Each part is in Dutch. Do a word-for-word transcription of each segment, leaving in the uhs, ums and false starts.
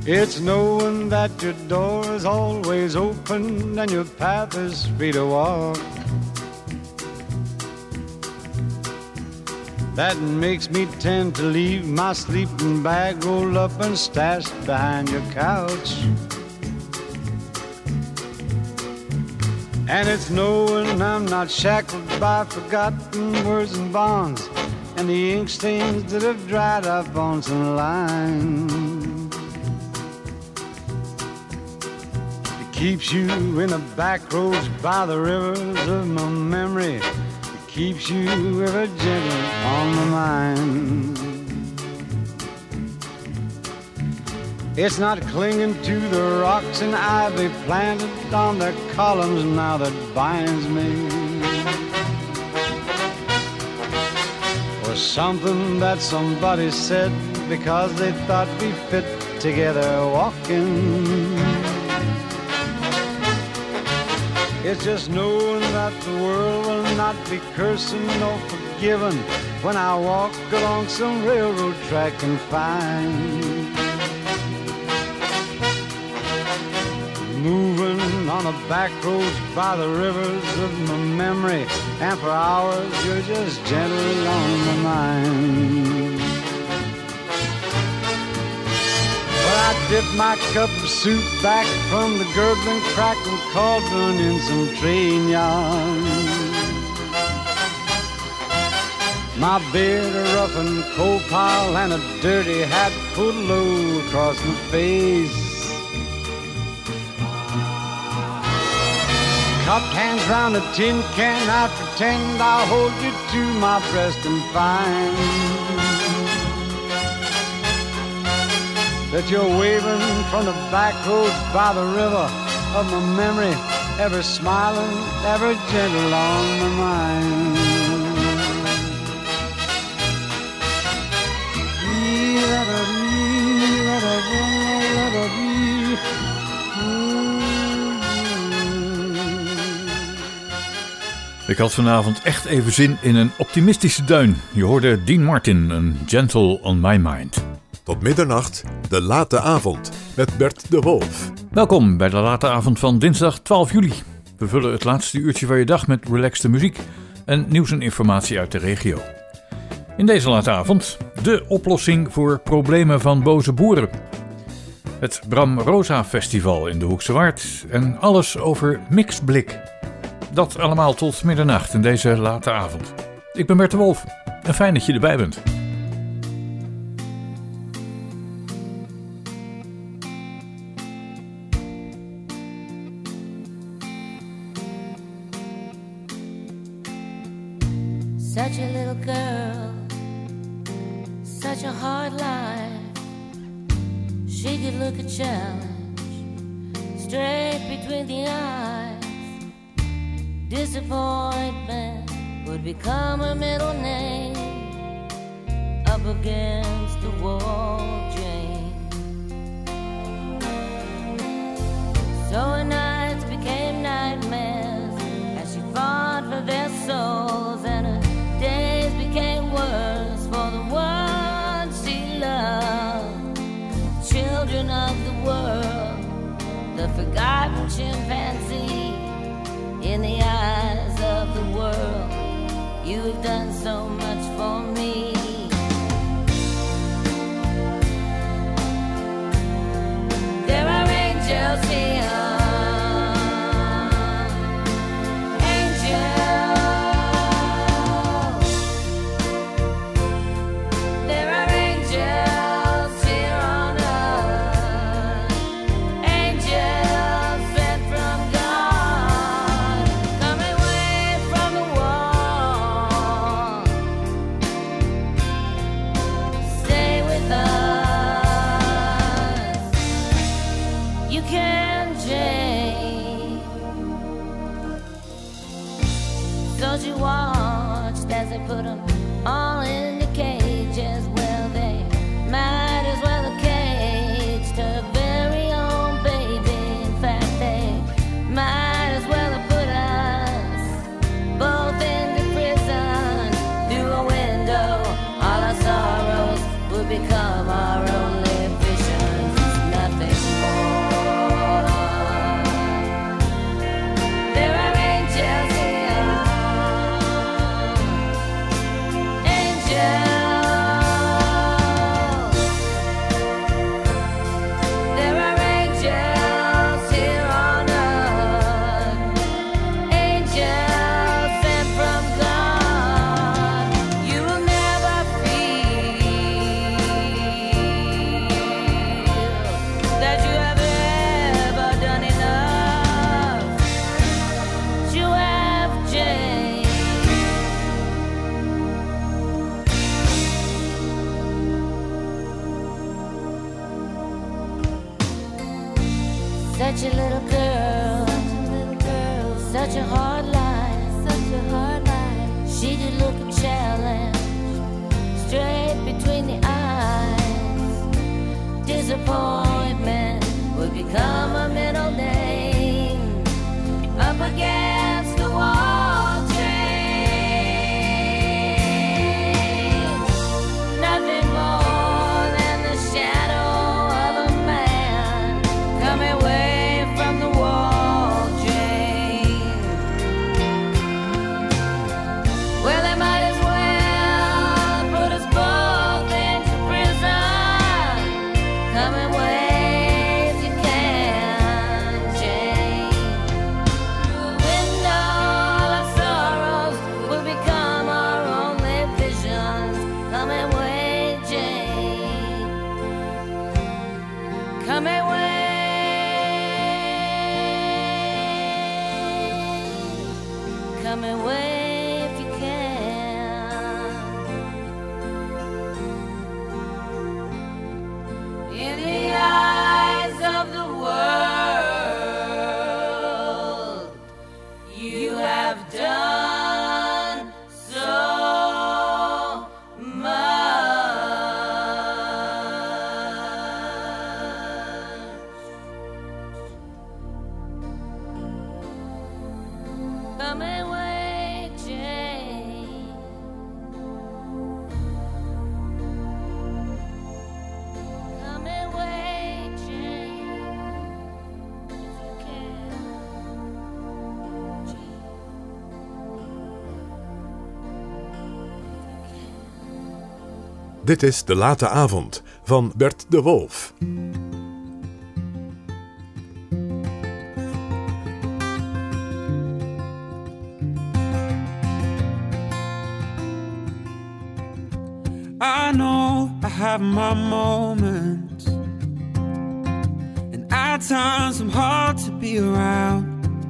It's knowing that your door is always open and your path is free to walk. That makes me tend to leave my sleeping bag rolled up and stashed behind your couch. And it's knowing I'm not shackled by forgotten words and bonds and the ink stains that have dried up on some lines. It keeps you in the back roads by the rivers of my memory. It keeps you ever gentle on my mind. It's not clinging to the rocks and ivy planted on their columns now that binds me, or something that somebody said because they thought we fit together walking. It's just knowing that the world will not be cursing nor forgiving when I walk along some railroad track and find moving on the back roads by the rivers of my memory, and for hours you're just gentle on my mind. But I dip my cup of soup back from the gurgling, crackling cauldron in some train yarn. My beard a rough and coal pile and a dirty hat pulled low across my face. Cupped hands round a tin can, I pretend I'll hold you to my breast and find that you're waving from the back roads by the river of my memory, ever smiling, ever gentle on my mind. Ik had vanavond echt even zin in een optimistische duin. Je hoorde Dean Martin, een Gentle on My Mind. Tot middernacht, de late avond, met Bert de Wolf. Welkom bij de late avond van dinsdag twaalf juli. We vullen het laatste uurtje van je dag met relaxte muziek en nieuws en informatie uit de regio. In deze late avond de oplossing voor problemen van boze boeren. Het Bram Rosa Festival in de Hoekse Waard en alles over Mixblik. Dat allemaal tot middernacht in deze late avond. Ik ben Bert de Wolf en fijn dat je erbij bent. Such a little girl, such a hard life. She could look a challenge straight between the eyes. Disappointment would become her middle name. Up against the wall, Jane. So her nights became nightmares as she fought for their souls, and her days became worse for the ones she loved. Children of the world, the forgotten chimpanzee. In the eyes of the world, you have done so much for me. There are angels here. Put them all in the cages. Well, they might as well have caged her very own baby. In fact, they might as well have put us both into prison. Through a window, all our sorrows would become our only visions. Nothing Such a little girl, such a hard life, such a hard life. She did look a challenge straight between the eyes. Disappointment would become a middle name. Up against the wall train, nothing more than the shadow of a man coming away from the wall train. Well, they might as well put us both into prison. Come away if you can, Jane. Through a window, all our sorrows will become our only visions. Come away, Jane. Come away. Come away if you can. In the eyes of the world, you have done so much. Come away, Jane. Come away, Jane. If you can, Jane. Dit is De Late Avond van Bert de Wolf. I know I have my moments, and at times I'm hard to be around.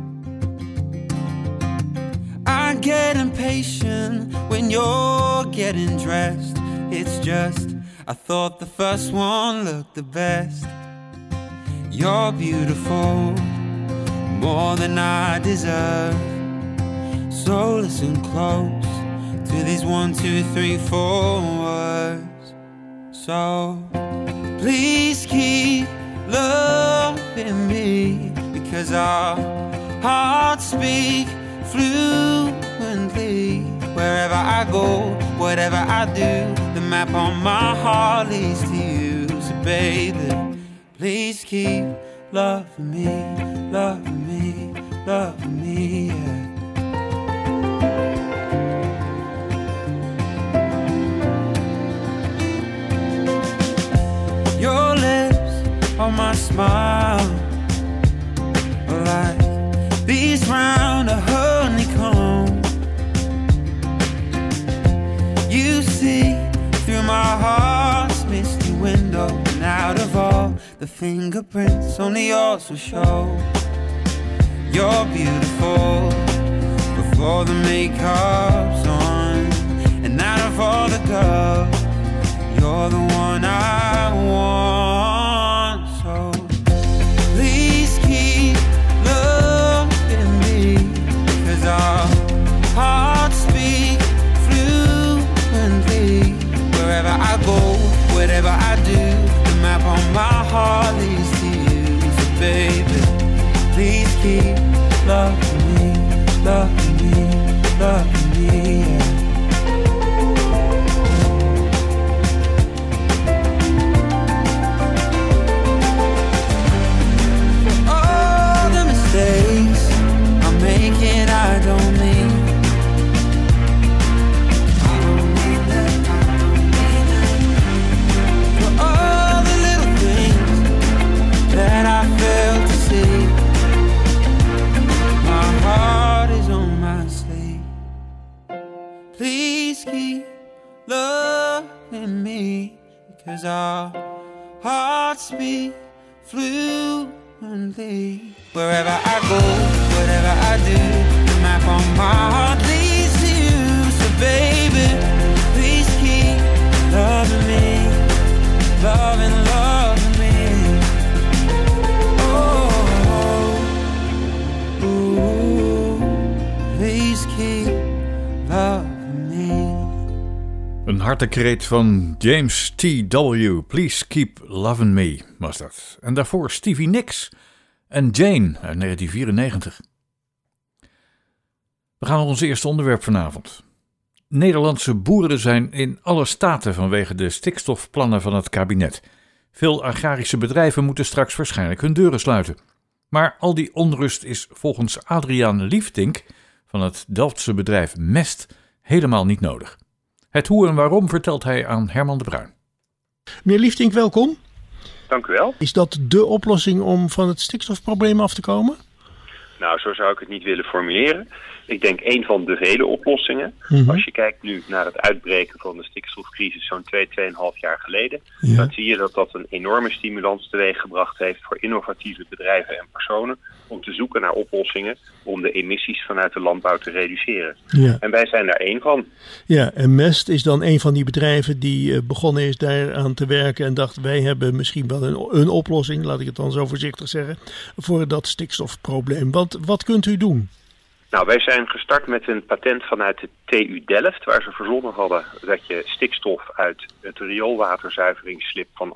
I get impatient when you're getting dressed. It's just, I thought the first one looked the best. You're beautiful, more than I deserve. So listen close to these one, two, three, four words. So please keep loving me, because our hearts speak fluently. Wherever I go, whatever I do, the map on my heart leads to you. So baby, please keep loving me, loving me, loving me, yeah. Your lips on my smile are like bees round a honeycomb. You see through my heart's misty window, and out of all the fingerprints, only yours will show. You're beautiful before the makeup's on, and out of all the girls, you're the one I want. So please keep loving me, because our hearts speak fluently. Wherever I go, whatever I do, the map on my heart leads to you. So baby, please keep loving me, loving me, loving me, yeah. loving me, because our hearts beat fluently. Wherever I go, whatever I do, the map on my heart leads to you. So baby, please keep loving me, loving, loving me. Oh, ooh, please keep loving me. Een hartekreet van James T W. Please keep loving me was dat. En daarvoor Stevie Nicks en Jane uit negentien vierennegentig. We gaan naar ons eerste onderwerp vanavond. Nederlandse boeren zijn in alle staten vanwege de stikstofplannen van het kabinet. Veel agrarische bedrijven moeten straks waarschijnlijk hun deuren sluiten. Maar al die onrust is volgens Adriaan Liefdink van het Delftse bedrijf Mest helemaal niet nodig. Het hoe en waarom vertelt hij aan Herman de Bruin. Meneer Liefdink, welkom. Dank u wel. Is dat de oplossing om van het stikstofprobleem af te komen? Nou, zo zou ik het niet willen formuleren. Ik denk een van de vele oplossingen. Mm-hmm. Als je kijkt nu naar het uitbreken van de stikstofcrisis zo'n twee, tweeënhalf jaar geleden, Ja. dan zie je dat dat een enorme stimulans teweeggebracht heeft voor innovatieve bedrijven en personen om te zoeken naar oplossingen om de emissies vanuit de landbouw te reduceren. Ja. En wij zijn daar één van. Ja, en Mest is dan een van die bedrijven die uh, begonnen is daar aan te werken en dacht, wij hebben misschien wel een, een oplossing, laat ik het dan zo voorzichtig zeggen, voor dat stikstofprobleem. Wat, wat kunt u doen? Nou, wij zijn gestart met een patent vanuit de T U Delft, waar ze verzonnen hadden dat je stikstof uit het rioolwaterzuiveringsslip van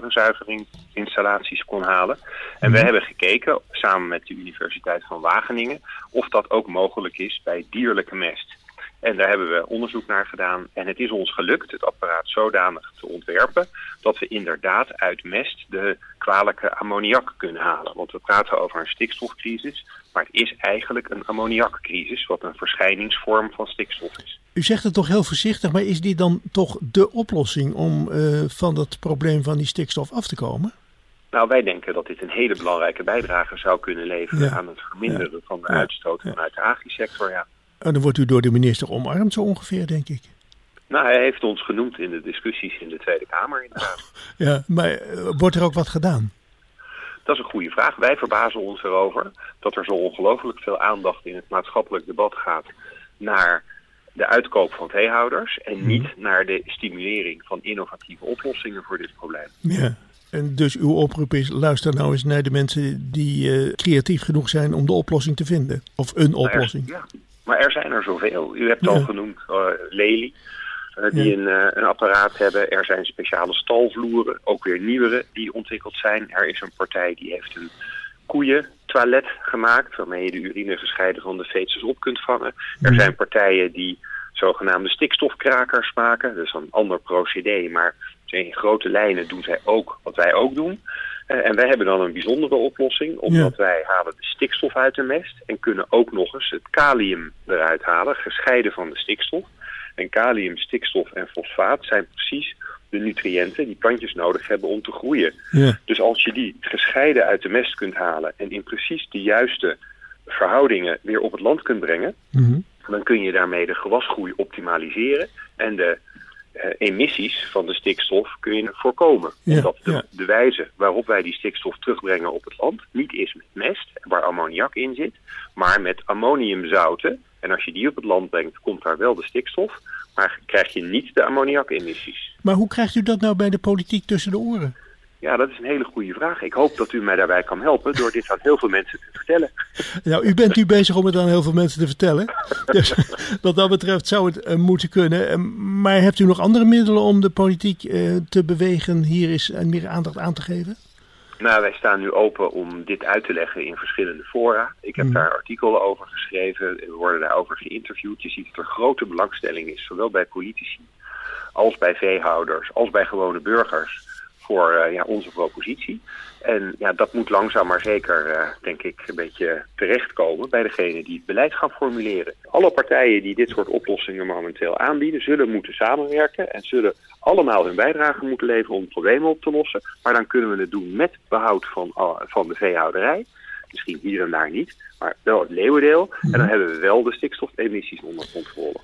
afvalwaterzuiveringsinstallaties kon halen. En wij hebben gekeken, samen met de Universiteit van Wageningen, of dat ook mogelijk is bij dierlijke mest. En daar hebben we onderzoek naar gedaan en het is ons gelukt het apparaat zodanig te ontwerpen dat we inderdaad uit mest de kwalijke ammoniak kunnen halen. Want we praten over een stikstofcrisis, maar het is eigenlijk een ammoniakcrisis, wat een verschijningsvorm van stikstof is. U zegt het toch heel voorzichtig, maar is dit dan toch de oplossing om uh, van dat probleem van die stikstof af te komen? Nou, wij denken dat dit een hele belangrijke bijdrage zou kunnen leveren Ja. aan het verminderen Ja. van de Ja. uitstoot Ja. vanuit de agrisector, ja. En dan wordt u door de minister omarmd zo ongeveer, denk ik. Nou, hij heeft ons genoemd in de discussies in de Tweede Kamer inderdaad. Ja, maar uh, wordt er ook wat gedaan? Dat is een goede vraag. Wij verbazen ons erover dat er zo ongelooflijk veel aandacht in het maatschappelijk debat gaat naar de uitkoop van veehouders en niet naar de stimulering van innovatieve oplossingen voor dit probleem. Ja. En dus uw oproep is, luister nou eens naar de mensen die uh, creatief genoeg zijn om de oplossing te vinden. Of een oplossing. Maar er, ja, maar er zijn er zoveel. U hebt Ja. al genoemd uh, Lely, uh, die Ja. een, uh, een apparaat hebben. Er zijn speciale stalvloeren, ook weer nieuwere, die ontwikkeld zijn. Er is een partij die heeft een koeientoilet gemaakt, waarmee je de urine gescheiden van de feces op kunt vangen. Er zijn partijen die zogenaamde stikstofkrakers maken. Dat is een ander procedé, maar in grote lijnen doen zij ook wat wij ook doen. Uh, en wij hebben dan een bijzondere oplossing, omdat ja. wij halen de stikstof uit de mest en kunnen ook nog eens het kalium eruit halen, gescheiden van de stikstof. En kalium, stikstof en fosfaat zijn precies de nutriënten die plantjes nodig hebben om te groeien. Ja. Dus als je die gescheiden uit de mest kunt halen en in precies de juiste verhoudingen weer op het land kunt brengen, Mm-hmm. dan kun je daarmee de gewasgroei optimaliseren en de uh, emissies van de stikstof kun je voorkomen. Ja, Omdat de, ja. de wijze waarop wij die stikstof terugbrengen op het land niet is met mest, waar ammoniak in zit, maar met ammoniumzouten. En als je die op het land brengt, komt daar wel de stikstof, maar krijg je niet de ammoniakemissies. Maar hoe krijgt u dat nou bij de politiek tussen de oren? Ja, dat is een hele goede vraag. Ik hoop dat u mij daarbij kan helpen door dit aan heel veel mensen te vertellen. Nou, u bent nu bezig om het aan heel veel mensen te vertellen. Dus wat dat betreft zou het uh, moeten kunnen. Uh, maar hebt u nog andere middelen om de politiek uh, te bewegen hier eens uh, meer aandacht aan te geven? Nou, wij staan nu open om dit uit te leggen in verschillende fora. Ik heb mm. daar artikelen over geschreven. We worden daarover geïnterviewd. Je ziet dat er grote belangstelling is, zowel bij politici als bij veehouders, als bij gewone burgers, voor uh, ja, onze propositie. En ja, dat moet langzaam maar zeker, uh, denk ik, een beetje terechtkomen bij degene die het beleid gaan formuleren. Alle partijen die dit soort oplossingen momenteel aanbieden, zullen moeten samenwerken en zullen allemaal hun bijdrage moeten leveren om problemen op te lossen. Maar dan kunnen we het doen met behoud van, uh, van de veehouderij. Misschien hier en daar niet, maar wel het leeuwendeel. En dan hebben we wel de stikstofemissies onder controle.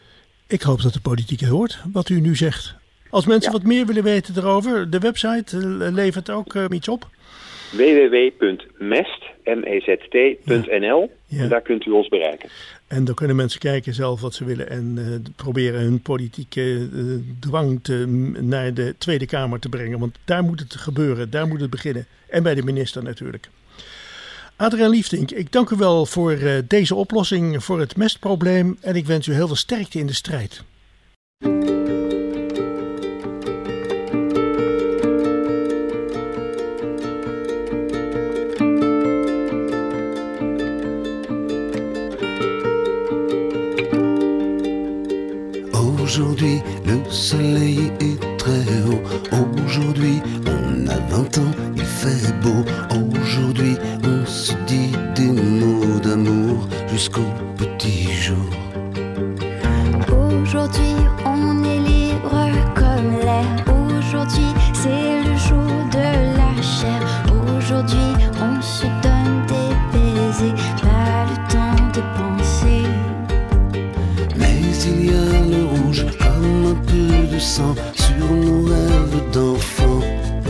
Ik hoop dat de politiek het hoort, wat u nu zegt. Als mensen Ja. wat meer willen weten erover, de website uh, levert ook uh, iets op. w w w punt mest punt n l Ja. En daar kunt u ons bereiken. En dan kunnen mensen kijken zelf wat ze willen en uh, proberen hun politieke uh, dwang te, naar de Tweede Kamer te brengen. Want daar moet het gebeuren, daar moet het beginnen. En bij de minister natuurlijk. Adriaan Liefdink, ik dank u wel voor uh, deze oplossing voor het mestprobleem. En ik wens u heel veel sterkte in de strijd. Aujourd'hui, le soleil est très haut. Aujourd'hui, on a vingt ans, il fait beau. Aujourd'hui, on se dit des mots d'amour jusqu'au petit jour. Aujourd'hui, on est libre comme l'air. Aujourd'hui, c'est le jour de la chair. Aujourd'hui, on se donne des baisers, pas le temps de penser. Mais il y a le rouge comme un peu de sang sur nos rêves d'enfants.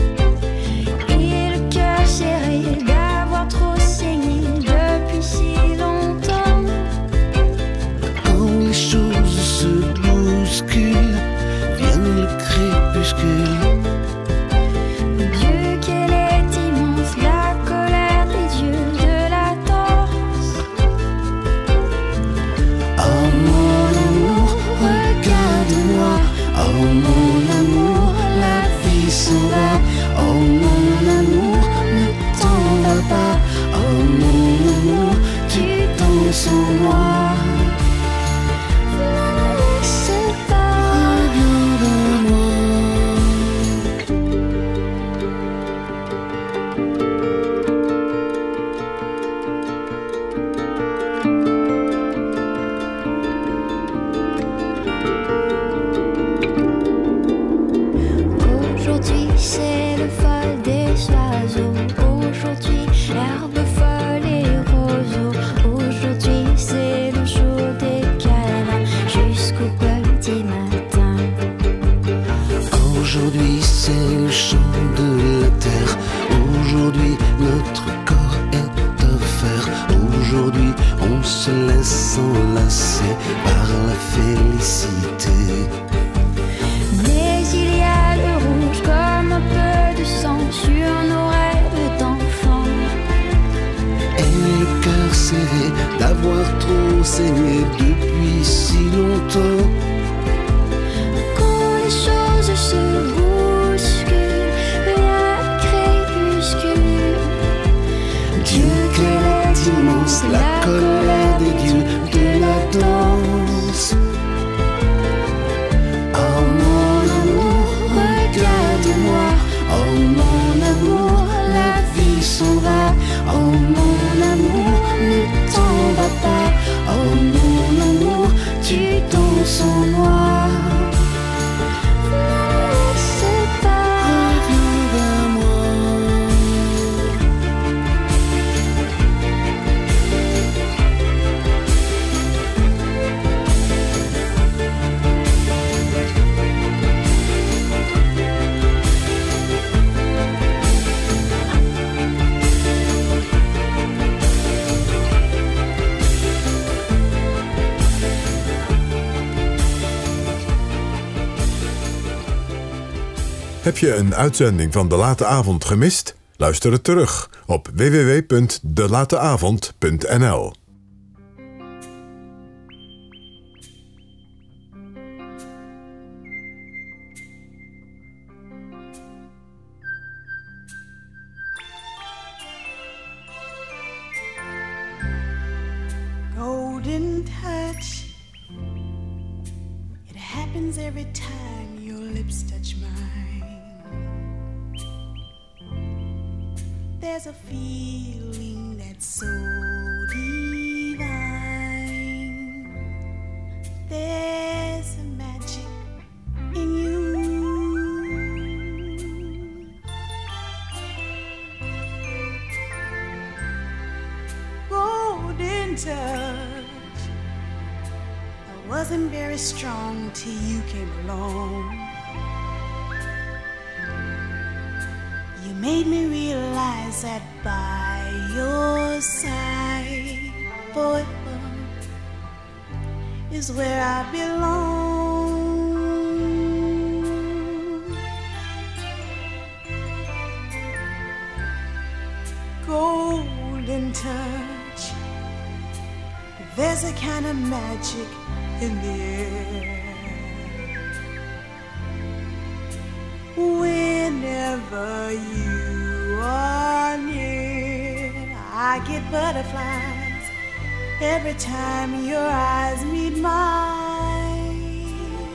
Et le cœur serré d'avoir trop saigné depuis si longtemps. Quand les choses se bousculent, vient le crépuscule. Dieu, qu'elle est immense, la colère des dieux de la danse. Oh mon amour, regarde-moi. Oh mon amour, la vie s'en va. Oh mon amour, ne t'en va pas. Oh mon amour, tu danses en moi. Ne me laissez pas. Regarde-moi. Aujourd'hui, c'est le vol des oiseaux. Aujourd'hui, l'herbe folle et roseau. Aujourd'hui, c'est le jour des câlins jusqu'au petit matin. Aujourd'hui, c'est le chant de la terre. Aujourd'hui, notre corps est offert. Aujourd'hui, on se laisse enlacer par la félicité. Mais il y a le rouge comme un peu de sang sur nos rêves d'enfants. Et le cœur serré d'avoir trop saigné depuis si longtemps. Quand les choses se bousculent, vient le crépuscule. Dieu, qu'elle est immense, la colère des dieux de la danse. Oh mon amour, regarde-moi. Oh mon amour, la vie s'en va. Oh mon amour, ne t'en va pas. Oh mon amour, tu danses en moi. Ne me laissez pas. Reviens vers moi. Heb je een uitzending van De Late Avond gemist? Luister het terug op w w w punt de late avond punt n l. Golden touch. It happens every time your lips touch mine. There's a feeling that's so divine. There's a magic in you. Golden touch. I was wasn't very strong till you came along. You made me realize that by your side forever is where I belong. Golden touch, there's a kind of magic in the air. Whenever you are near, I get butterflies every time your eyes meet mine.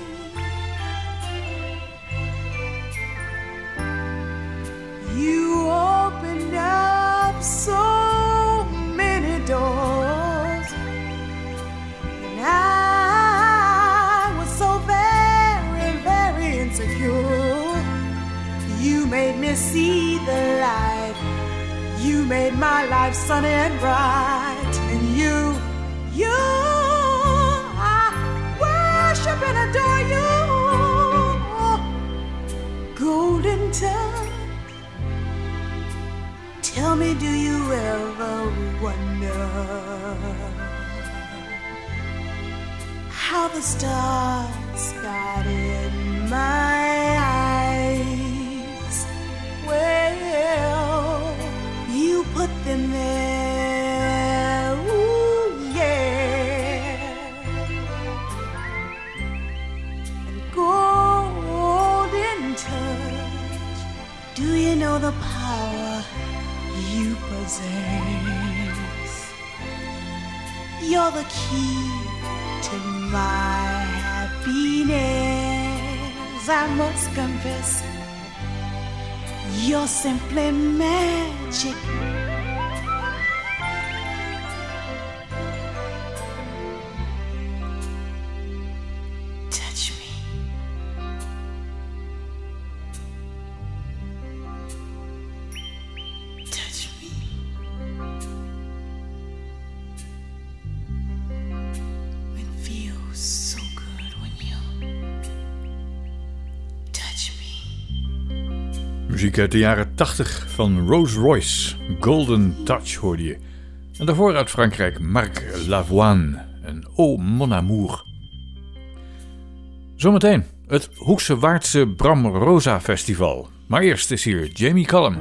You opened up so many doors, and I was so very, very insecure. You made me see the light. You made my life sunny and bright. And you, you, I worship and adore you. Golden touch. Tell me, do you ever wonder how the stars got in my eyes? Well, you put them there, ooh, yeah. And golden touch, do you know the power you possess? You're the key to my happiness. I must confess, you're simply magic. Touch me. Touch me. It feels so good when you touch me. Muziek uit de jaren tachtig van Rose Royce, Golden Touch hoorde je. En daarvoor uit Frankrijk Marc Lavoine en Oh Mon Amour. Zometeen het Hoekse Waardse Bram Rosa Festival. Maar eerst is hier Jamie Cullum.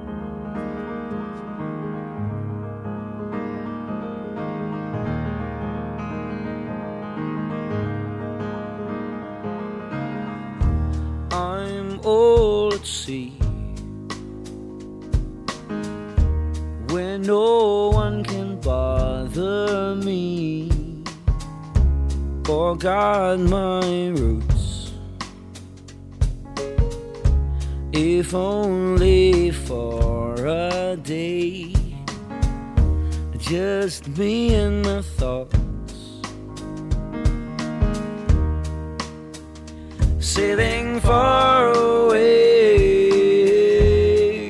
I'm all at sea, where no one can bother me or guard my roots, if only for a day, just me and my thoughts, sailing far away,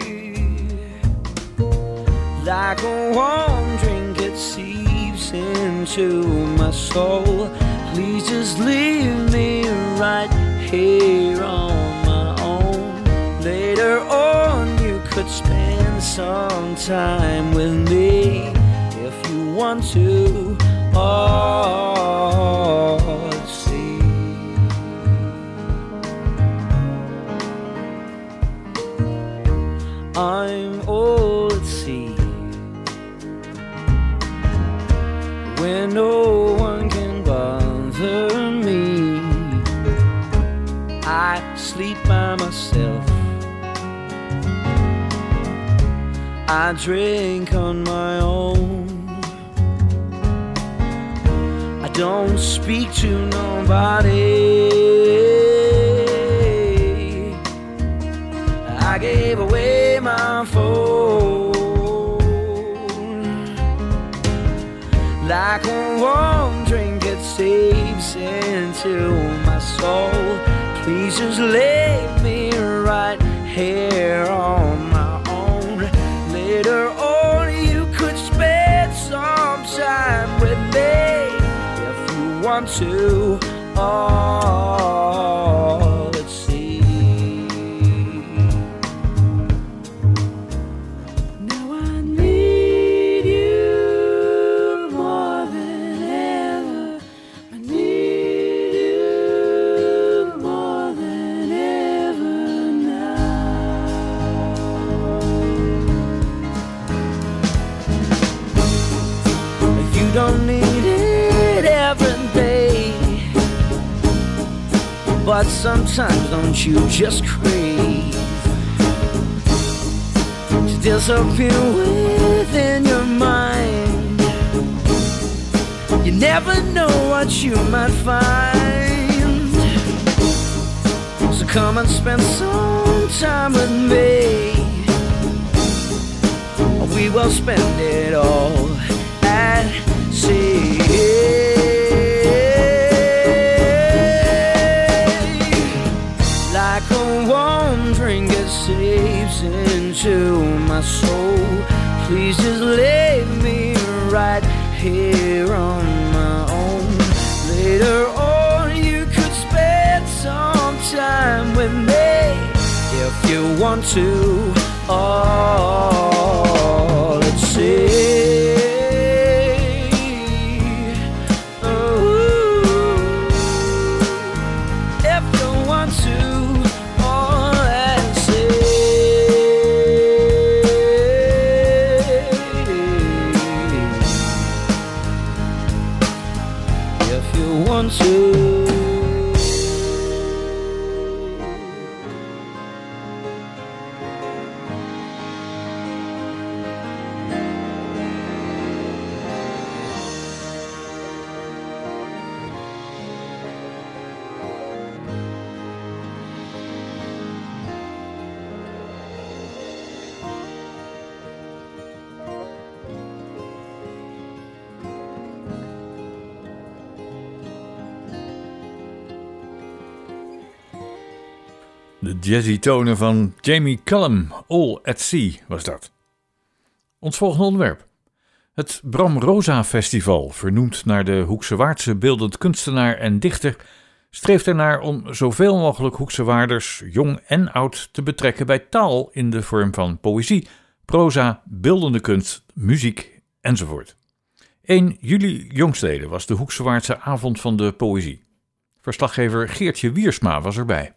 like a warm drink it seeps into my soul. Please just leave me right here on my own. Later on you could spend some time with me if you want to. Oh, see, I'm all at sea, where no one can bother me. I sleep by myself, I drink on my own, I don't speak to nobody. I gave away my phone, like a warm drink it seeps into my soul. Please just leave me right here on my own. Later on you could spend some time with me if you want to all at sea. Now I need you more than ever. I need you more than ever now. You don't need it every day, but sometimes don't you just crave to disappear within your mind? You never know what you might find, so come and spend some time with me. We will spend it all at sea. Like a warm drink, it seeps into my soul. Please just leave me right here on my own. Later on, you could spend some time with me if you want to. All at sea. De jazzy tonen van Jamie Cullum, All at Sea was dat. Ons volgende onderwerp. Het Bram Rosa Festival, vernoemd naar de Hoeksewaardse beeldend kunstenaar en dichter, streeft ernaar om zoveel mogelijk Hoeksewaarders, jong en oud, te betrekken bij taal in de vorm van poëzie, proza, beeldende kunst, muziek enzovoort. één juli jongstleden was de Hoeksewaardse avond van de poëzie. Verslaggever Geertje Wiersma was erbij.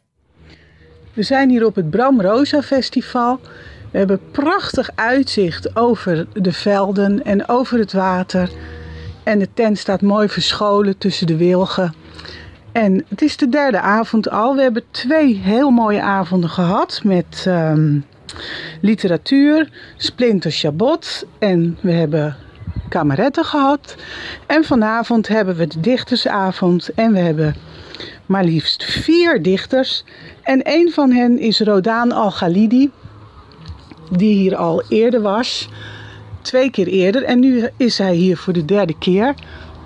We zijn hier op het Bram Rosa Festival. We hebben prachtig uitzicht over de velden en over het water. En de tent staat mooi verscholen tussen de wilgen. En het is de derde avond al. We hebben twee heel mooie avonden gehad met um, literatuur, Splinter Chabot en we hebben kameretten gehad. En vanavond hebben we de dichtersavond en we hebben maar liefst vier dichters. En een van hen is Rodaan Al-Ghalidi, die hier al eerder was. Twee keer eerder en nu is hij hier voor de derde keer.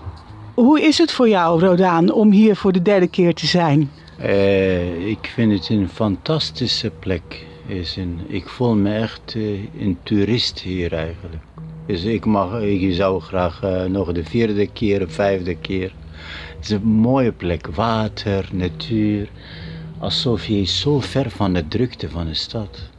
Hoe is het voor jou, Rodaan, om hier voor de derde keer te zijn? Uh, ik vind het een fantastische plek. Is een, ik voel me echt uh, een toerist hier eigenlijk. Dus ik, mag, ik zou graag uh, nog de vierde keer, de vijfde keer. Het is een mooie plek. Water, natuur. Alsof je zo ver van de drukte van de stad.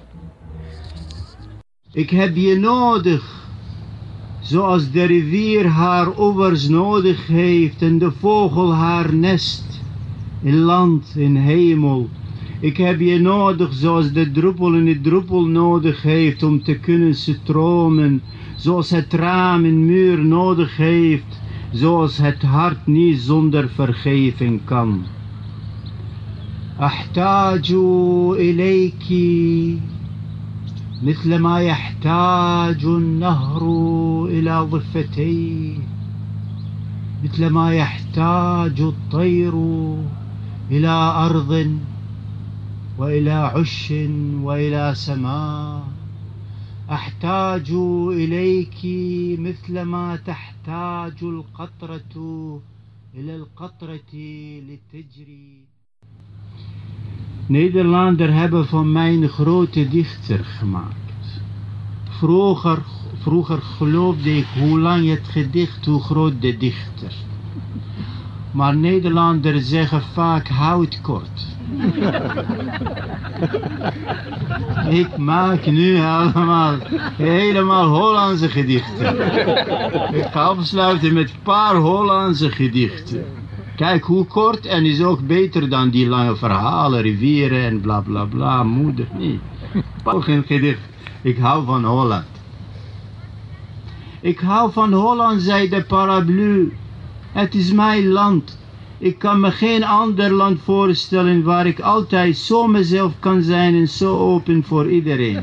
Ik heb je nodig. Zoals de rivier haar oevers nodig heeft en de vogel haar nest. In land, in hemel. Ik heb je nodig zoals de druppel in de druppel nodig heeft om te kunnen stromen. Zoals het raam een muur nodig heeft. Zoals het hart niet zonder vergeving kan. Ahtaju ilayki. مثل ما يحتاج النهر إلى ضفتيه مثل ما يحتاج الطير إلى أرض وإلى عش وإلى سماء أحتاج إليك مثل ما تحتاج القطرة إلى القطرة لتجري. Nederlander hebben van mij een grote dichter gemaakt. Vroeger, vroeger geloofde ik hoe lang het gedicht, hoe groot de dichter. Maar Nederlanders zeggen vaak houd kort. Ik maak nu helemaal, helemaal Hollandse gedichten. Ik ga afsluiten met een paar Hollandse gedichten. Kijk hoe kort en is ook beter dan die lange verhalen, rivieren en bla bla bla, moeder niet. Ook een gedicht. Ik hou van Holland. Ik hou van Holland, zei de paraplu. Het is mijn land. Ik kan me geen ander land voorstellen waar ik altijd zo mezelf kan zijn en zo open voor iedereen.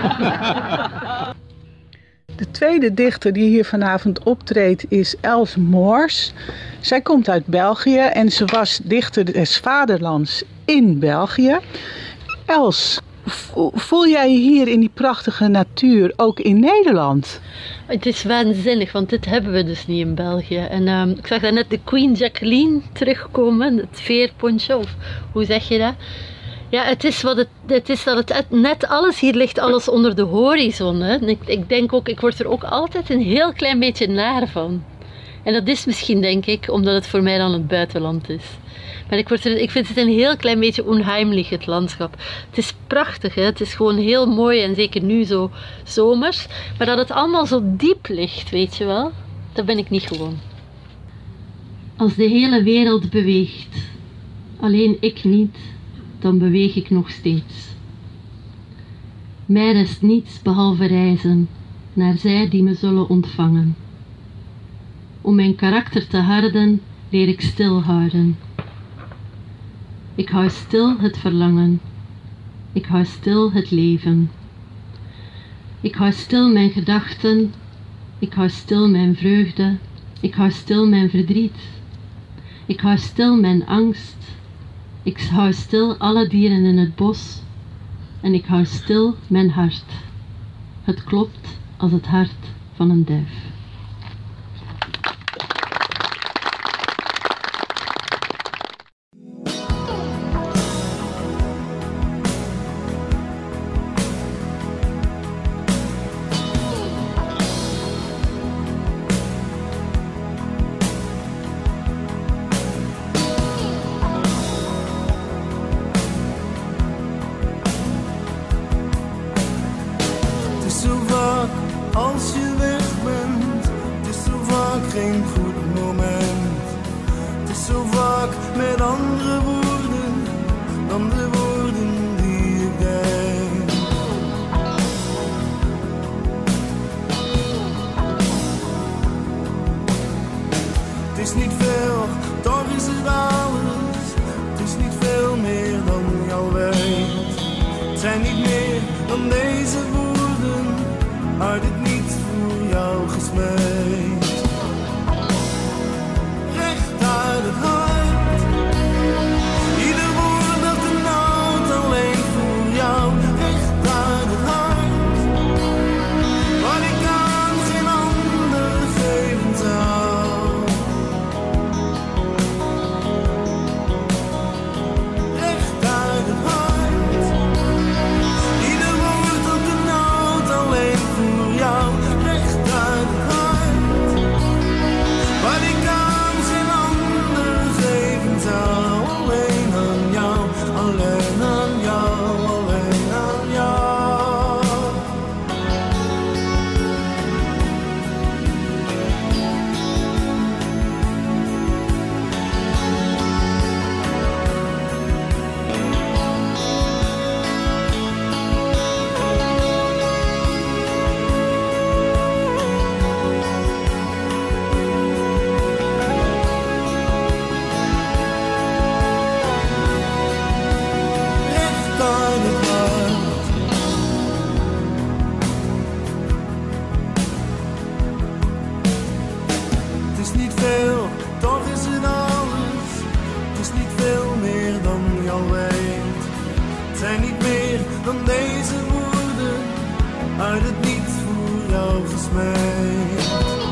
De tweede dichter die hier vanavond optreedt is Els Moors. Zij komt uit België en ze was dichter des vaderlands in België. Els, voel jij je hier in die prachtige natuur ook in Nederland? Het is waanzinnig, want dit hebben we dus niet in België. En um, ik zag net de Queen Jacqueline terugkomen, het veerpontje, of hoe zeg je dat? Ja, het is, wat het, het is dat het net alles, hier ligt alles onder de horizon. Hè? En ik, ik denk ook, ik word er ook altijd een heel klein beetje naar van. En dat is misschien, denk ik, omdat het voor mij dan het buitenland is. Maar ik, word er, ik vind het een heel klein beetje onheimlich, het landschap. Het is prachtig, hè? Het is gewoon heel mooi en zeker nu zo zomers. Maar dat het allemaal zo diep ligt, weet je wel, dat ben ik niet gewoon. Als de hele wereld beweegt, alleen ik niet, dan beweeg ik nog steeds. Mij rest niets behalve reizen naar zij die me zullen ontvangen. Om mijn karakter te harden, leer ik stilhouden. Ik hou stil het verlangen. Ik hou stil het leven. Ik hou stil mijn gedachten. Ik hou stil mijn vreugde. Ik hou stil mijn verdriet. Ik hou stil mijn angst. Ik hou stil alle dieren in het bos. En ik hou stil mijn hart. Het klopt als het hart van een duif. Als je weg bent, het is zo vaak geen goed moment. Het is zo vaak met andere woorden dan de woorden die ik denk. Het is niet veel, toch is het alles. Het is niet veel meer dan jouw weet. Het zijn niet meer dan deze woorden uit het niets voor jou gesmeed. Recht uit het hart. Ieder woord dat de nood alleen voor jou. Recht uit het hart. Wat ik aan geen ander geven zou. Recht uit het hart. Ieder woord dat de nood alleen voor jou. Recht uit het hart. Wat ik aan geen ander geven zou. Alleen aan jou, alleen aan jou, alleen aan jou. Recht uit het hart. Het is niet veel, toch is het alles. Het is niet veel meer dan jouw weet. Het zijn niet meer dan deze woorden uit het niets voor jou gesmeed.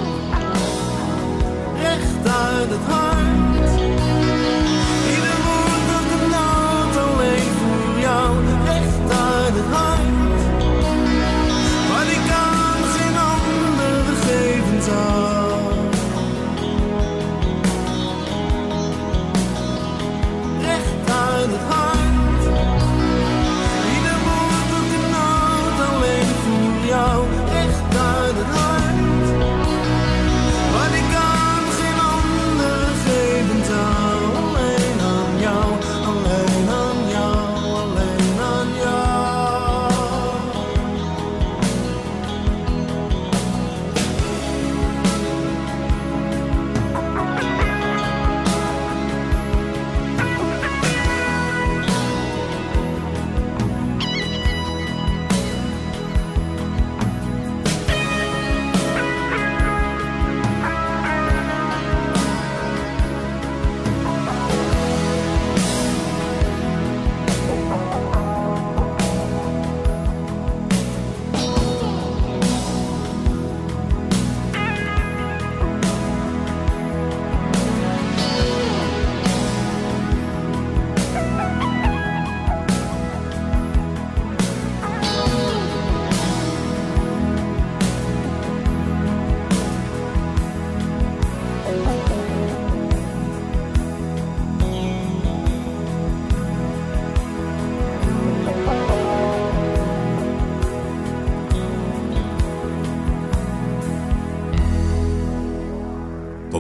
Recht uit het hart. Ieder woord dat de nood alleen voor jou. Recht uit het hart. Wat ik aan geen ander geven zou.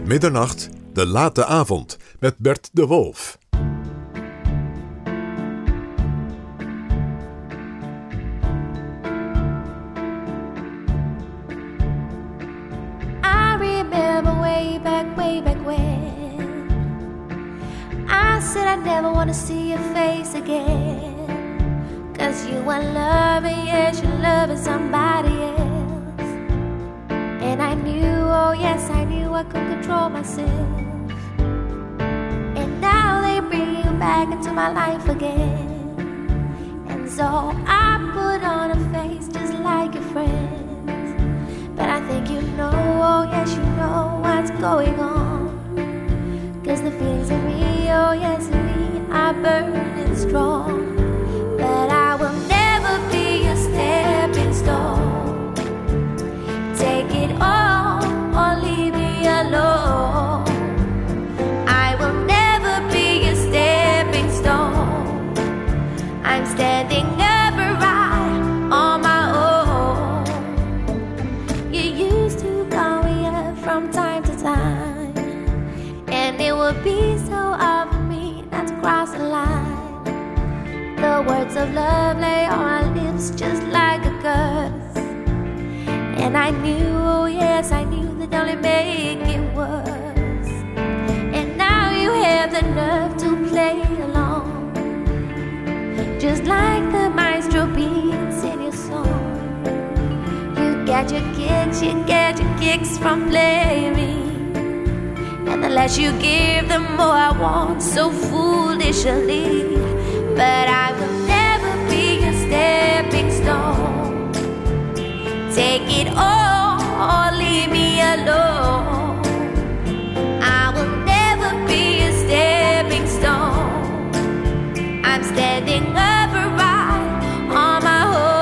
middernacht, de late avond met Bert de Wolf. I remember way back, way back when I said I'd never want to see your face again. Cause you were loving, yes, you're loving somebody else. And I knew, oh yes, I knew I could control myself. And now they bring you back into my life again. And so I put on a face just like your friends. But I think you know, oh yes, you know what's going on. Cause the feelings in me, oh yes, in me are burning strong. But I will never be a stepping stone. Take it all or leave me alone. I will never be a stepping stone. I'm standing upright on my own. You used to call me up from time to time, and it would be so hard for me not to cross the line. The words of love lay on my lips just like a curse. And I knew, oh yes, I knew that only make it worse. And now you have the nerve to play along, just like the maestro beats in your song. You get your kicks, you get your kicks from playing me. And the less you give, the more I want so foolishly. But I will never be a stepping stone. Take it all or leave me alone. I will never be a stepping stone. I'm standing upright on my own.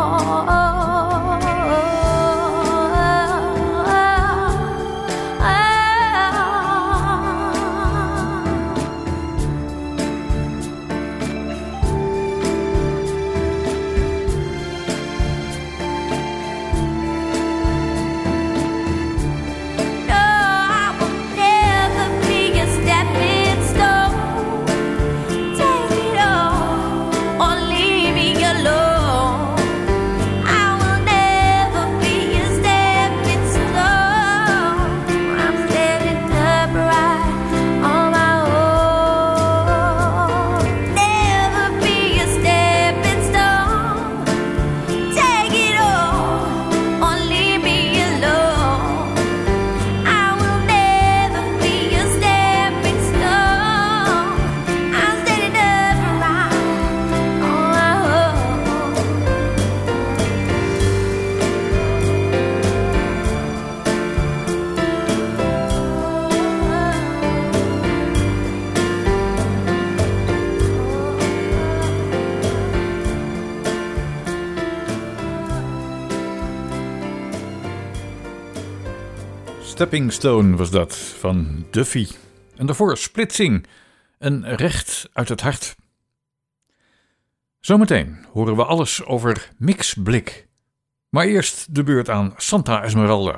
Stepping Stone was dat, van Duffy. En daarvoor Splitsing, een recht uit het hart. Zometeen horen we alles over Mixblik. Maar eerst de beurt aan Santa Esmeralda.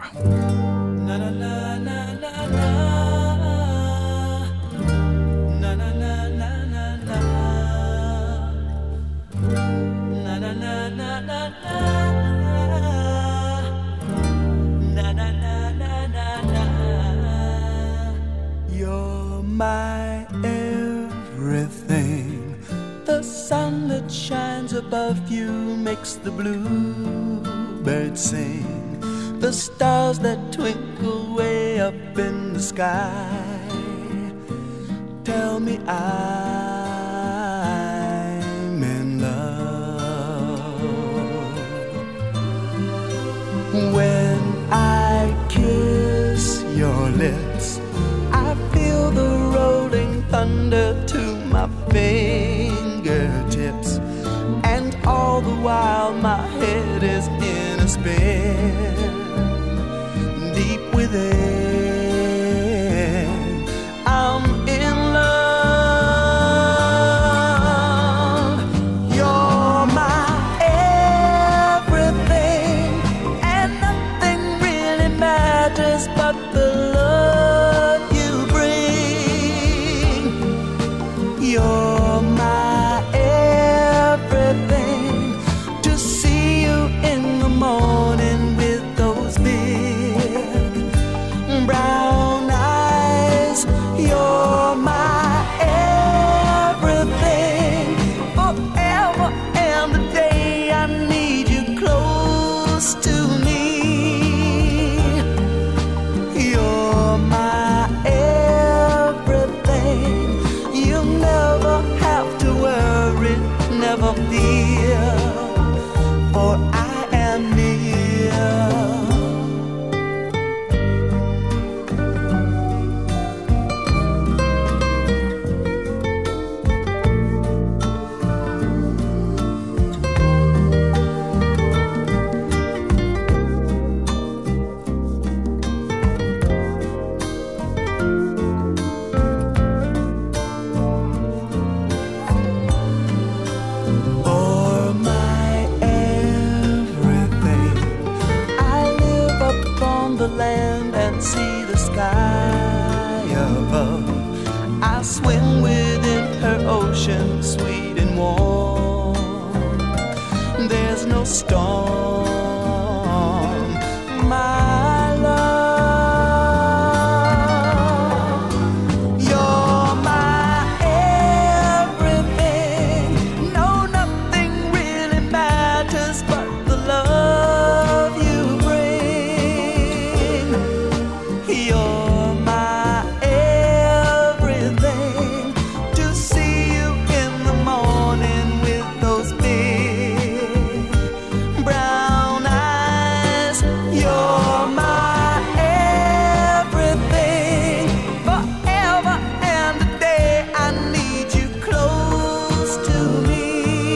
My everything, the sun that shines above you makes the bluebirds sing, the stars that twinkle way up in the sky tell me I'm in love. When I kiss your lips, I feel the rolling thunder to my fingertips, and all the while my head is in a spin. Deep within, I'm in love. You're my everything, and nothing really matters but the love and the day I need you close to me. You're my everything. You'll never have to worry, never fear, for I am near. Land and see the sky above. I swim within her ocean, sweet and warm. ThereThere's no storm, my love. You're my everything. No, nothing really matters but the love you bring. You're my everything. To see you in the morning with those big brown eyes. You're my everything. Forever and a day I need you close to me.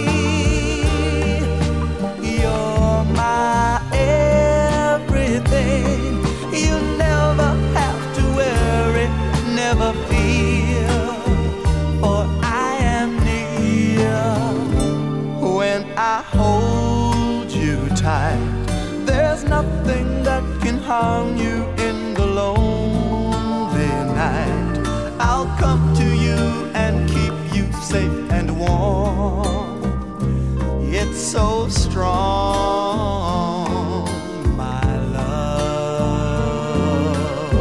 You're my everything. You never have to worry, never fear, for I am near. When I hold you tight, there's nothing that can harm you in the lonely night. I'll come to you and keep you safe and warm. It's so strong, my love.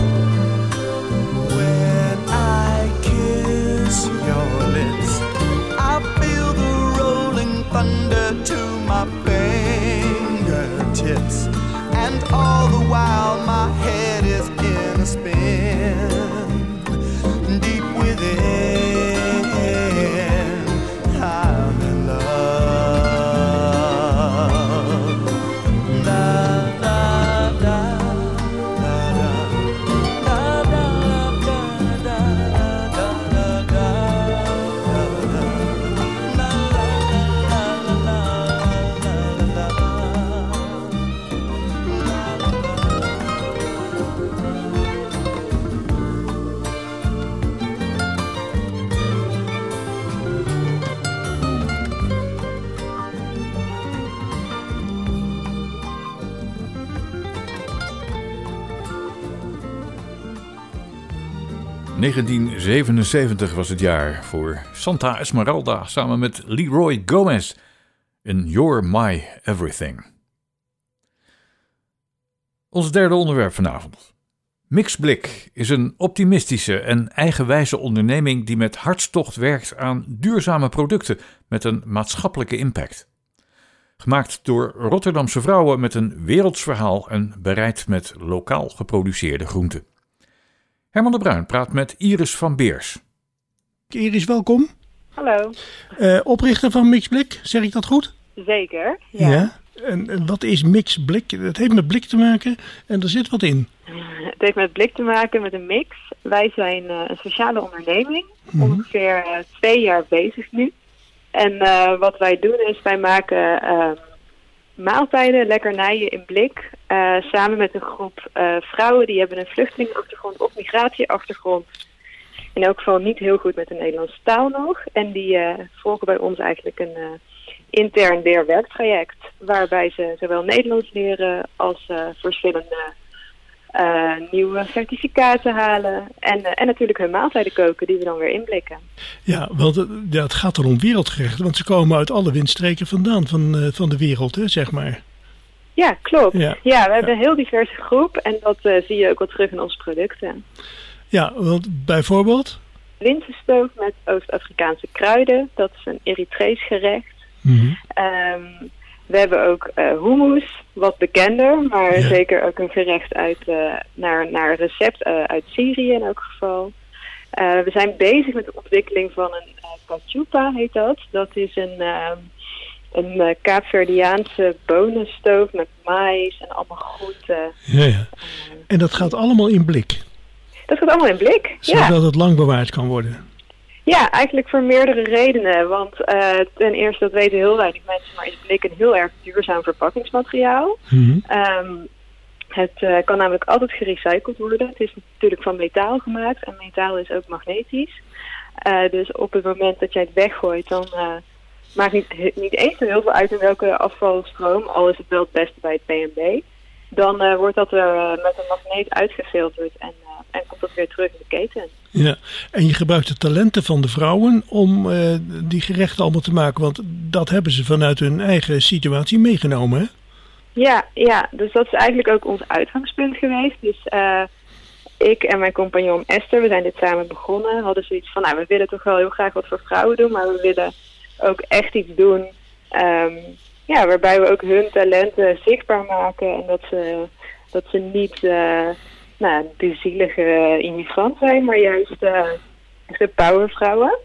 When I kiss your lips, I feel the rolling thunder to my fingertips, and all the while my head is in a spin. Deep within, I'm in love. Da da da da da da da da da da da negentien zevenenzeventig was het jaar voor Santa Esmeralda samen met Leroy Gomez in You're My Everything. Ons derde onderwerp vanavond. Mixblik is een optimistische en eigenwijze onderneming die met hartstocht werkt aan duurzame producten met een maatschappelijke impact. Gemaakt door Rotterdamse vrouwen met een werelds verhaal en bereid met lokaal geproduceerde groenten. Herman de Bruin praat met Iris van Beers. Iris, welkom. Hallo. Uh, oprichter van Mixblik, zeg ik dat goed? Zeker, ja. Ja. En, en wat is Mixblik? Het heeft met blik te maken en er zit wat in. Het heeft met blik te maken met een mix. Wij zijn uh, een sociale onderneming, Mm-hmm. ongeveer uh, twee jaar bezig nu. En uh, wat wij doen is, wij maken uh, maaltijden, lekkernijen in blik, uh, samen met een groep uh, vrouwen die hebben een vluchtelingenachtergrond of migratieachtergrond. In elk geval niet heel goed met de Nederlandse taal nog. En die uh, volgen bij ons eigenlijk een uh, intern leerwerktraject, waarbij ze zowel Nederlands leren als uh, verschillende uh, nieuwe certificaten halen. En, uh, en natuurlijk hun maaltijden koken die we dan weer inblikken. Ja, want het, ja, het gaat er om wereldgerechten, want ze komen uit alle windstreken vandaan van, uh, van de wereld, hè, zeg maar. Ja, klopt. Ja, ja we hebben een heel diverse groep en dat uh, zie je ook wel terug in onze producten. Ja, want bijvoorbeeld? Linzenstoof met Oost-Afrikaanse kruiden, dat is een Eritrees gerecht. Mm-hmm. Um, we hebben ook uh, hummus, wat bekender, maar Ja. zeker ook een gerecht uit, uh, naar, naar een recept uh, uit Syrië in elk geval. Uh, we zijn bezig met de ontwikkeling van een uh, cachupa, heet dat. Dat is een, uh, een uh, Kaapverdiaanse bonenstoof met maïs en allemaal groenten. Ja, ja. En dat gaat allemaal in blik, Dat gaat allemaal in blik, ja. zodat het lang bewaard kan worden. Ja, eigenlijk voor meerdere redenen. Want uh, ten eerste, dat weten heel weinig mensen, maar is blik een heel erg duurzaam verpakkingsmateriaal. Mm-hmm. Um, het uh, kan namelijk altijd gerecycled worden. Het is natuurlijk van metaal gemaakt en metaal is ook magnetisch. Uh, dus op het moment dat jij het weggooit, dan uh, maakt niet, niet eens zo heel veel uit in welke afvalstroom, al is het wel het beste bij het P M B. Dan uh, wordt dat er uh, met een magneet uitgefilterd en, uh, en komt dat weer terug in de keten. Ja, en je gebruikt de talenten van de vrouwen om uh, die gerechten allemaal te maken. Want dat hebben ze vanuit hun eigen situatie meegenomen, hè? Ja, ja, dus dat is eigenlijk ook ons uitgangspunt geweest. Dus uh, ik en mijn compagnon Esther, we zijn dit samen begonnen, hadden zoiets van, nou, we willen toch wel heel graag wat voor vrouwen doen, maar we willen ook echt iets doen um, ja, waarbij we ook hun talenten zichtbaar maken en dat ze, dat ze niet uh, nou, de zielige immigrant zijn, maar juist uh, de powervrouwen.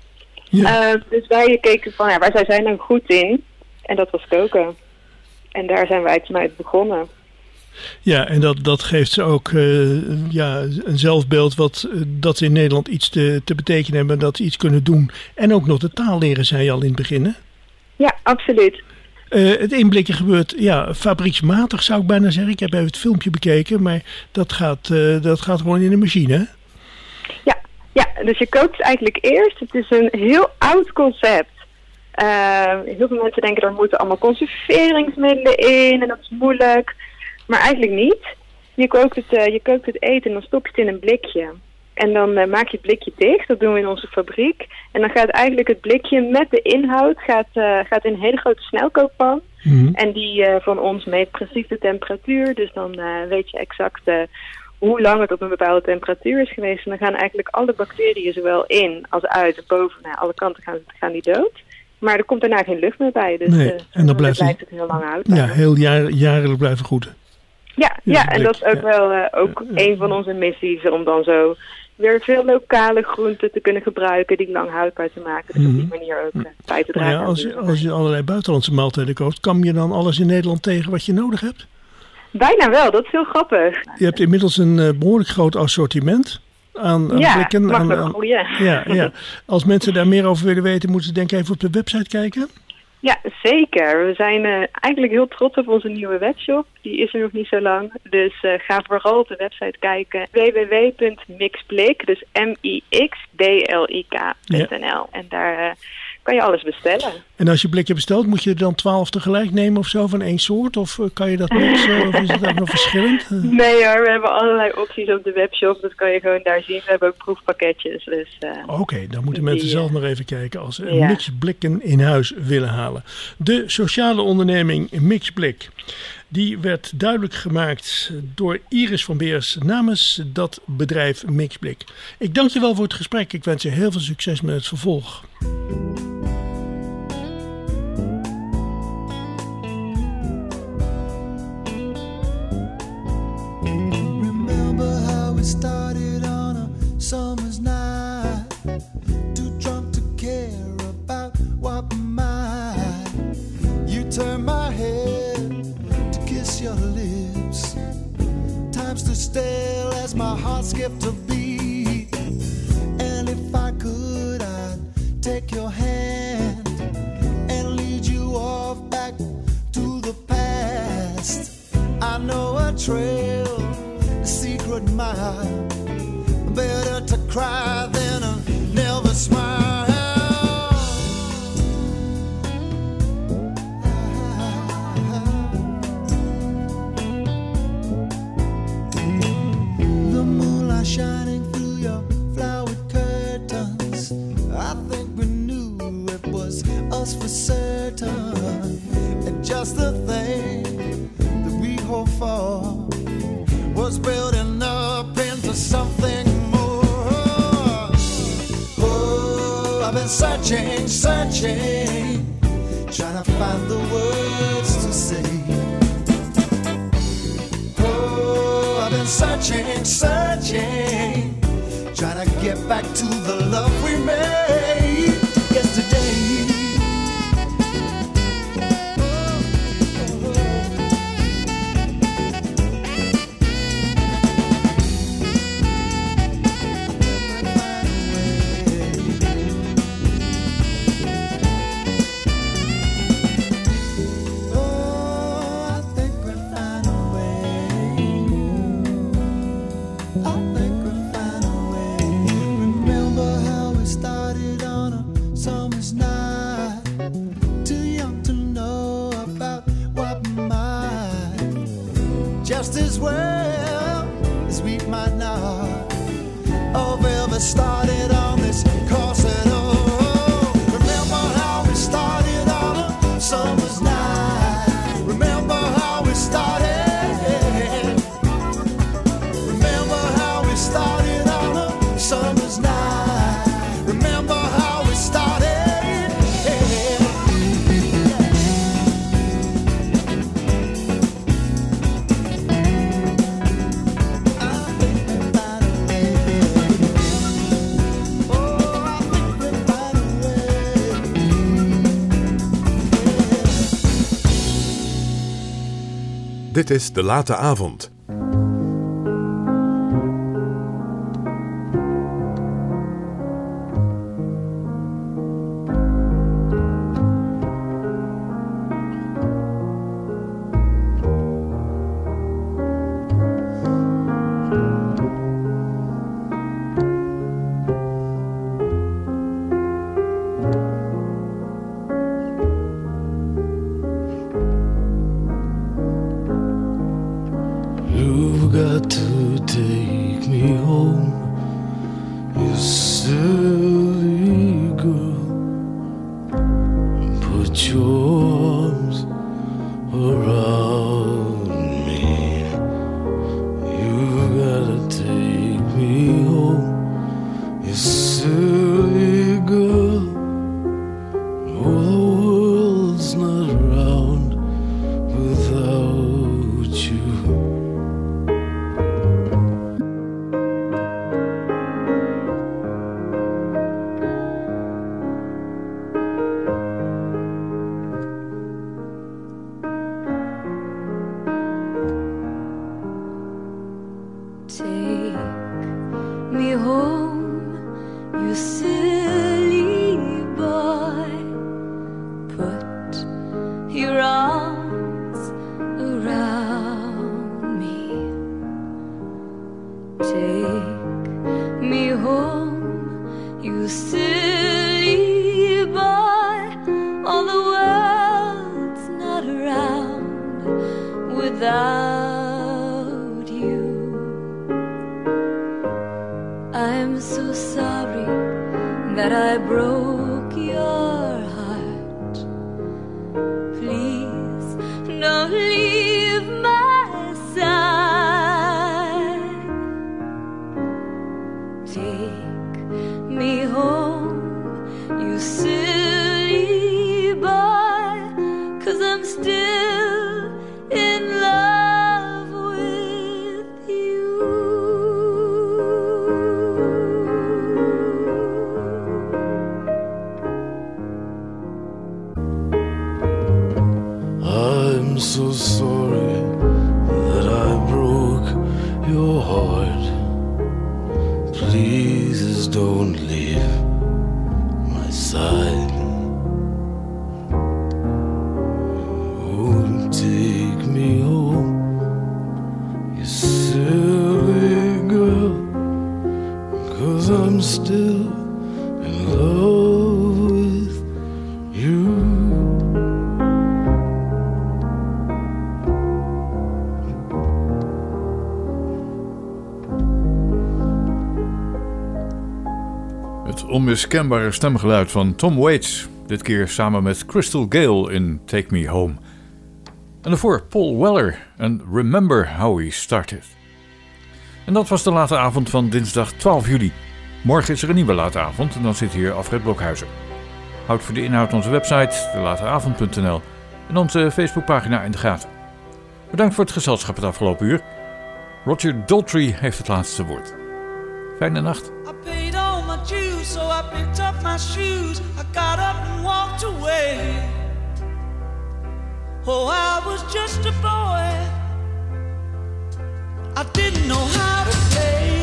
Ja. Uh, dus wij keken van, ja, waar zij zijn nou goed in? En dat was koken. En daar zijn wij vanuit begonnen. Ja, en dat, dat geeft ze ook uh, ja, een zelfbeeld wat, uh, dat ze in Nederland iets te, te betekenen hebben, dat ze iets kunnen doen. En ook nog de taal leren, zei je al in het begin, hè? Ja, absoluut. Uh, het inblikken gebeurt ja, fabrieksmatig, zou ik bijna zeggen. Ik heb even het filmpje bekeken, maar dat gaat, uh, dat gaat gewoon in de machine, hè? Ja, ja, dus je kookt het eigenlijk eerst. Het is een heel oud concept. Uh, heel veel mensen denken er moeten allemaal conserveringsmiddelen in en dat is moeilijk. Maar eigenlijk niet. Je kookt het, uh, je kookt het eten en dan stop je het in een blikje. En dan uh, maak je het blikje dicht, dat doen we in onze fabriek. En dan gaat eigenlijk het blikje met de inhoud gaat, uh, gaat in een hele grote snelkookpan. Mm-hmm. En die uh, van ons meet precies de temperatuur. Dus dan uh, weet je exact uh, hoe lang het op een bepaalde temperatuur is geweest. En dan gaan eigenlijk alle bacteriën zowel in als uit en boven, naar alle kanten gaan, gaan die dood. Maar er komt daarna geen lucht meer bij. Dus nee, uh, en dan blijft, blijft het heel lang houdbaar. Ja, heel jaar, jarenlijk blijven goed. Ja, ja, ja en dat is ook ja. wel uh, ook ja. een van onze missies, om dan zo weer veel lokale groenten te kunnen gebruiken die lang houdbaar te maken. Dus mm-hmm. op die manier ook uh, bij te dragen. Ja, als, je, als je allerlei buitenlandse maaltijden koopt, kam je dan alles in Nederland tegen wat je nodig hebt? Bijna wel, dat is heel grappig. Je hebt inmiddels een uh, behoorlijk groot assortiment aan, aan ja, blikken. mag aan, wel aan, groeien. Ja, ja. Als mensen daar meer over willen weten, moeten ze denk ik even op de website kijken. Ja, zeker. We zijn uh, eigenlijk heel trots op onze nieuwe webshop. Die is er nog niet zo lang. Dus uh, ga vooral op de website kijken. w w w punt mixblik, dus M I X B L I K punt n l. Ja. En daar uh, kan je alles bestellen. En als je blikken bestelt, moet je er dan twaalf tegelijk nemen of zo van één soort? Of uh, kan je dat mixen? Of is het ook nog verschillend? Uh. Nee hoor, we hebben allerlei opties op de webshop. Dat kan je gewoon daar zien. We hebben ook proefpakketjes. Dus, uh, Oké, okay, dan moeten die, mensen zelf uh, nog even kijken als ze ja. mixblikken in huis willen halen. De sociale onderneming Mixblik, die werd duidelijk gemaakt door Iris van Beers namens dat bedrijf Mixblik. Ik dank je wel voor het gesprek. Ik wens je heel veel succes met het vervolg. Remember how we started on a summer's night, too drunk to care about what might. You turned my head to kiss your lips. Time stood still as my heart skipped a beat. And if I could, I'd take your hand and lead you off back to the past. I know a trail, a secret mile. Better to cry than to never smile. The moonlight shining through your flowered curtains. I think we knew it was us for certain. And just the thing that we hoped for was building up into something more. Oh, I've been searching, searching, trying to find the words to say. Oh, I've been searching, searching, trying to get back to the love we made yesterday. Just as well as we might not have ever started on this course at all. Remember how we started on a summer's night. Remember how we started. Remember how we started on a summer's night. Remember how we started. Dit is De Late Avond. You've got to take me home, you silly girl. Put your arms around me. You've got to take me home, you silly girl. Oh, the world's not around without you. Take me home, you silly boy. Put your arms around me. Take me home, you silly boy. All the world's not around without you. I'm so sorry that I broke your heart. Please don't leave my side. Take me home, you silly boy, 'cause I'm still in love with you. I'm so sorry that I broke your heart. Please don't leave my side. Oh, take me home, you silly girl, 'cause I'm still in love with you. Het onmiskenbare stemgeluid van Tom Waits, dit keer samen met Crystal Gayle in Take Me Home. En daarvoor Paul Weller en Remember How We Started. En dat was de late avond van dinsdag twaalf juli. Morgen is er een nieuwe late avond en dan zit hier Alfred Blokhuizen. Houd voor de inhoud onze website, de lateavond punt n l en onze Facebookpagina in de gaten. Bedankt voor het gezelschap het afgelopen uur. Roger Daltrey heeft het laatste woord. Fijne nacht. I paid all my dues, so I picked up my shoes. I got up and walked away. Oh, I was just a boy. I didn't know how to play.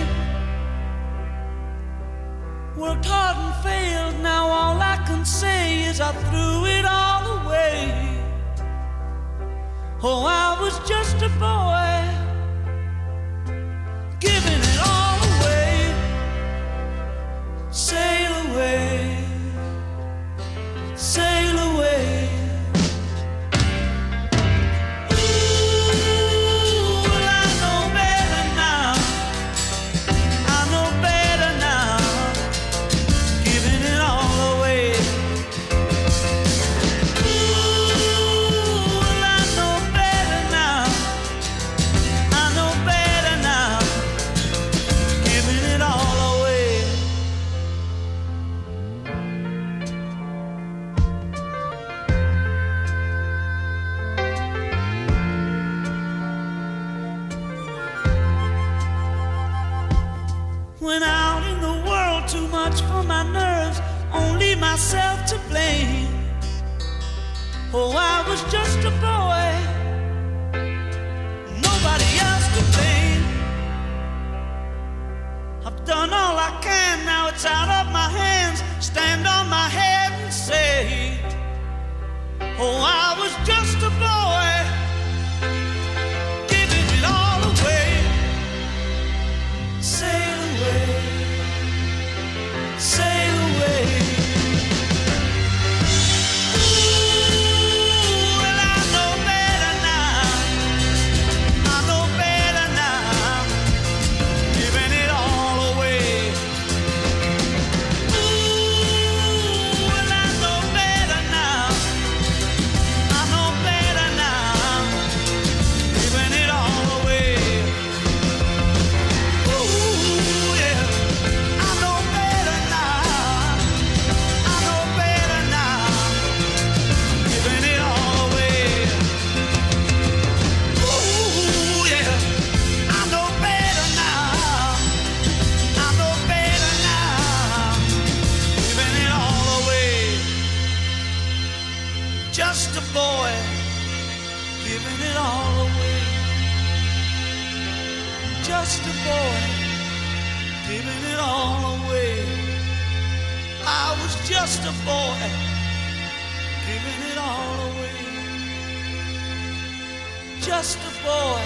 Worked hard and failed, now all I can say is I threw it all away. Oh, I was just a boy, giving it all away. Sail away, sail away. Went out in the world, too much for my nerves, only myself to blame. Oh, I was just a boy, nobody else to blame. I've done all I can, now it's out of my hands. Stand on my head and say, oh, I was just a boy, giving it all away. Sail away, sail away. Ooh, well, I know better now. I know better now. Giving it all away. Ooh, well, I know better now. I know better now. Giving it all away. Ooh, yeah. I know better now. I know better now. Giving it all away. Ooh, yeah. I know better now. I know better now. Giving it all away. Just a boy. Giving it all away. Just a boy. Giving it all away. I was just a boy, giving it all away. Just a boy.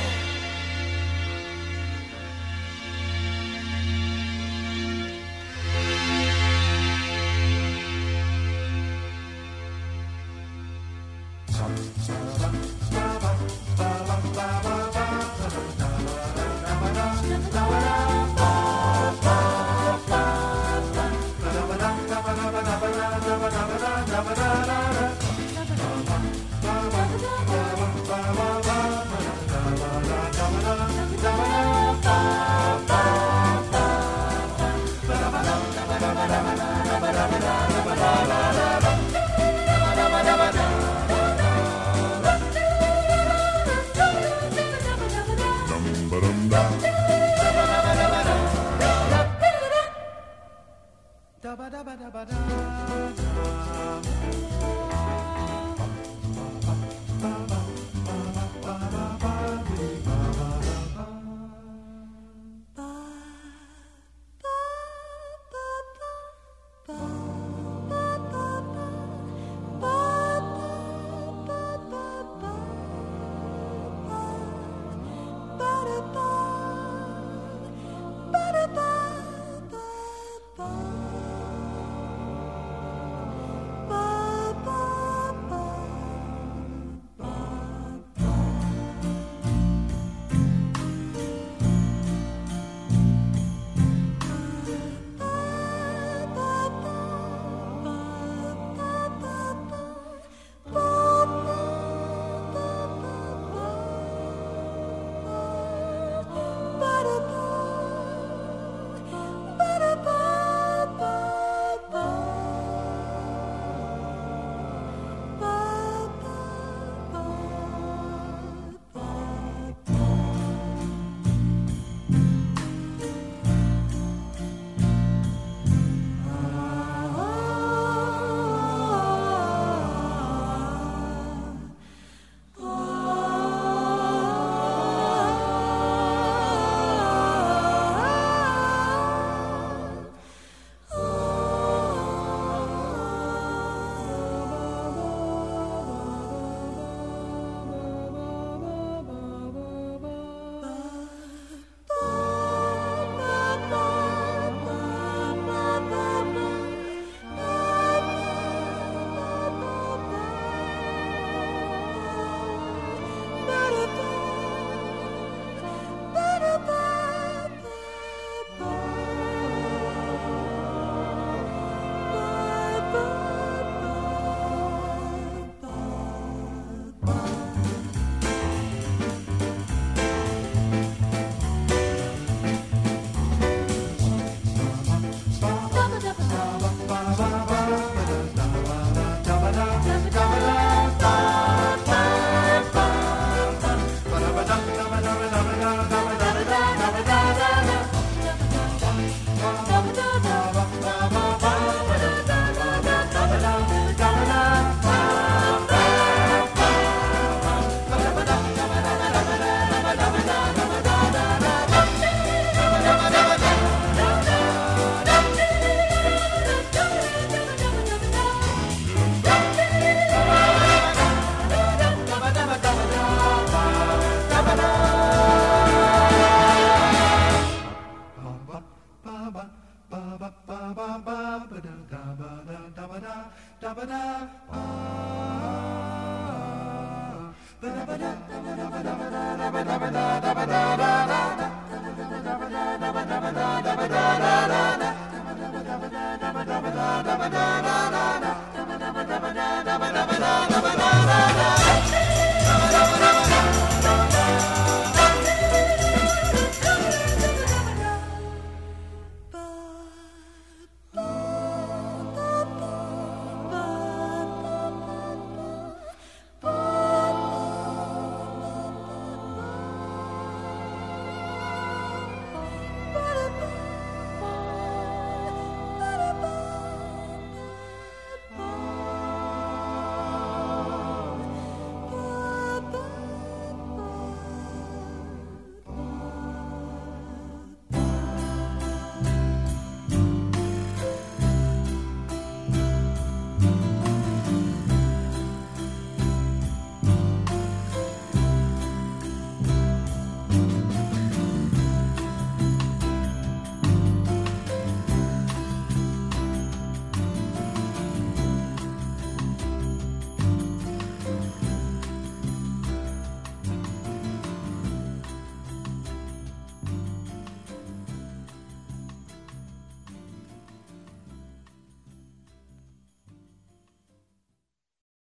Da